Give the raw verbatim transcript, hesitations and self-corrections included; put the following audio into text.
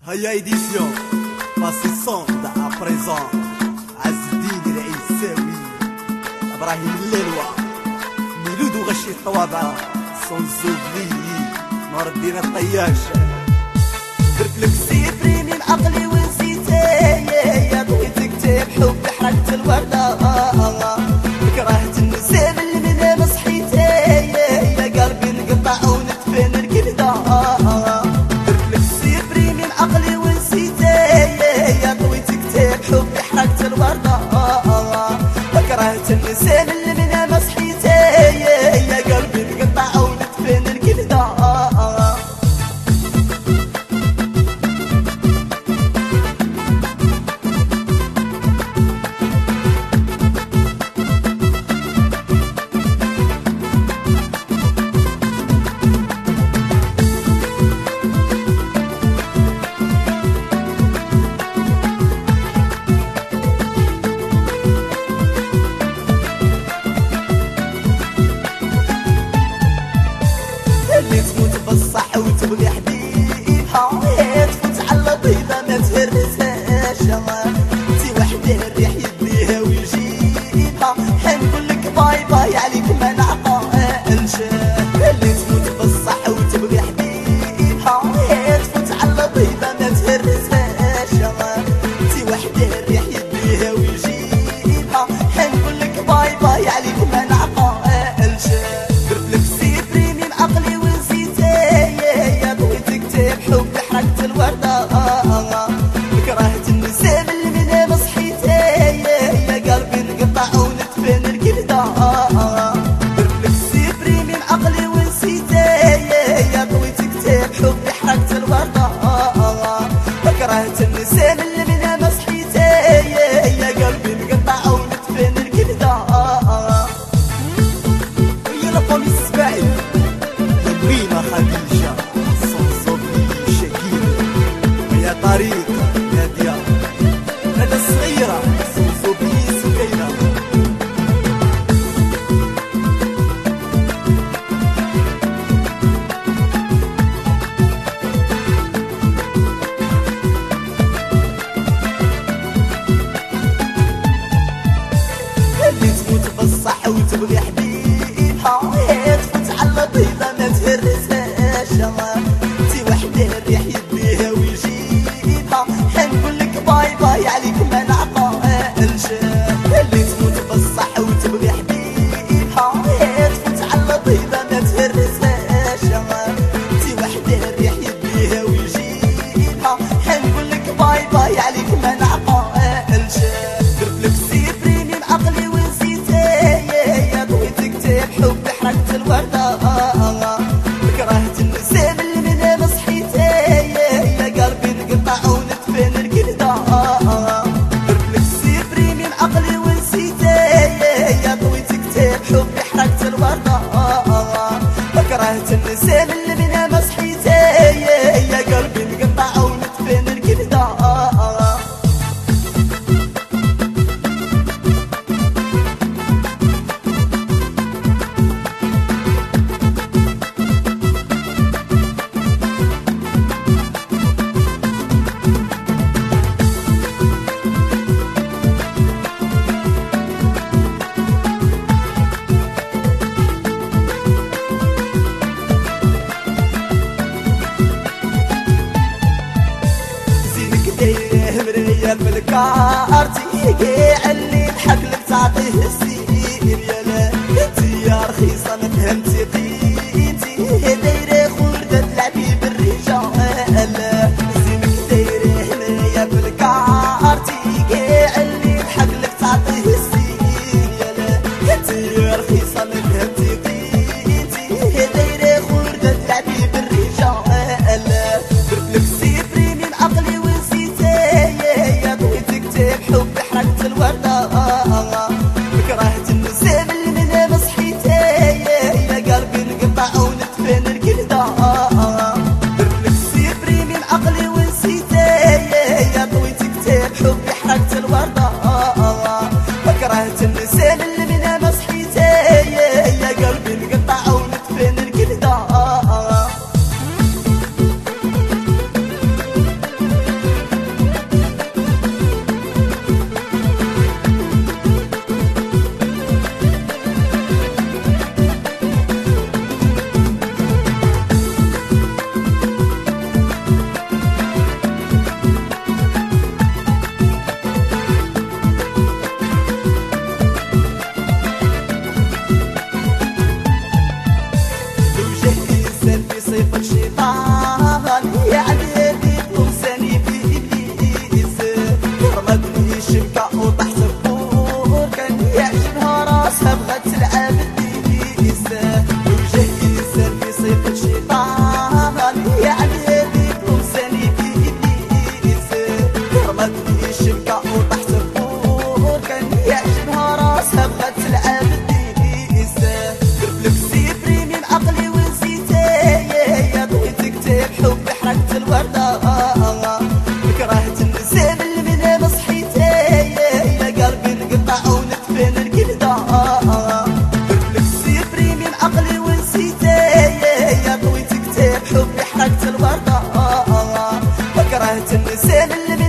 هيا ايديسيون باسي سوندا ابريزون عز الدين العيساوي ابراهيم الليلوى ميلود وغشي الطوابع سون زوبلي نور الدين الطياش درتلك سيبري من عقلي ونسيتي يا بغيتك تكتب حب حرقت الوردة كرهت النساء من من صحيتي يا قلبي نقطع ونتفن الكلدة درتلك سيبري من عقلي ونسيتي يا بغيتك تكتب حب حرقت الوردة كرهت النساء من من صحيتي يا قلبي نقطع ونتفن الكلدة اللي تفوت بالصح وتبغي حبيبها تفوت على بيضة ما تهرسهاش انتي وحدة الريح يديها ويجيبها حنقولك باي باي عليك ما نعقلش اللي تفوت بالصح وتبغي حبيبها تفوت على بيضة ما تهرسهاش انتي وحدة الريح يديها ويجيبها حنقولك باي باي عليك ما نعقلش درتلك سيبري من عقلي حب حرقت الوردة كرهت النساء من من مصحيتي يا قلبي نقطع ونتفن الكلدة درتلك سيبري من عقلي ونسيتي يا بغيتك تكتب حب حرقت الوردة كرهت النساء من من مصحيتي يا قلبي نقطع ونتفن الكلدة ويا لقوم السباعي يبغينا خديجة طريق نادية هذا الصغيرة سوسو بلي سكينة اللي تفوت بالصح وتبغي حبيبها تفوت على بيضة ما تهرسهاش انتي وحدة الريح يديها ويجيبها حنقولك باي باي عليك ما نعقلش اللي تفوت بالصح وتبغي حبيبها تفوت على بيضة ما تهرسهاش انتي وحدة الريح يديها ويجيبها حنقولك باي باي عليك ما نعقلش درتلك سيبري من عقلي ونسيتي يا بغيتك تكتب حب حرقت الوردة كرهت النساء من من مصحيتي يا قلبي نقطع ونتفن الكلدة درتلك سيبري من عقلي ونسيتي يا بغيتك تكتب حب حرقت الوردة كرهت النساء من من مصحيتي يا قلبي نقطع ونتفن الكلدة مريال بالكارتي اللي ضحك لك تعطيه السير يا لا انتي يا رخيصة ما فهمتي قيمتي دايرة خردة تلعبي بالرجال زينك دايرة مريال بالكارتي اللي ضحك لك تعطيه السير يا لا انتي يا رخيصة ما فهمتي قيمتي دايرة خردة تلعبي بالرجال درتلك سيبري من عقلي يا بغيتك تكتب حب حرقت الوردة كرهت النساء من من مصحيتي يا قلبي تنسين اللي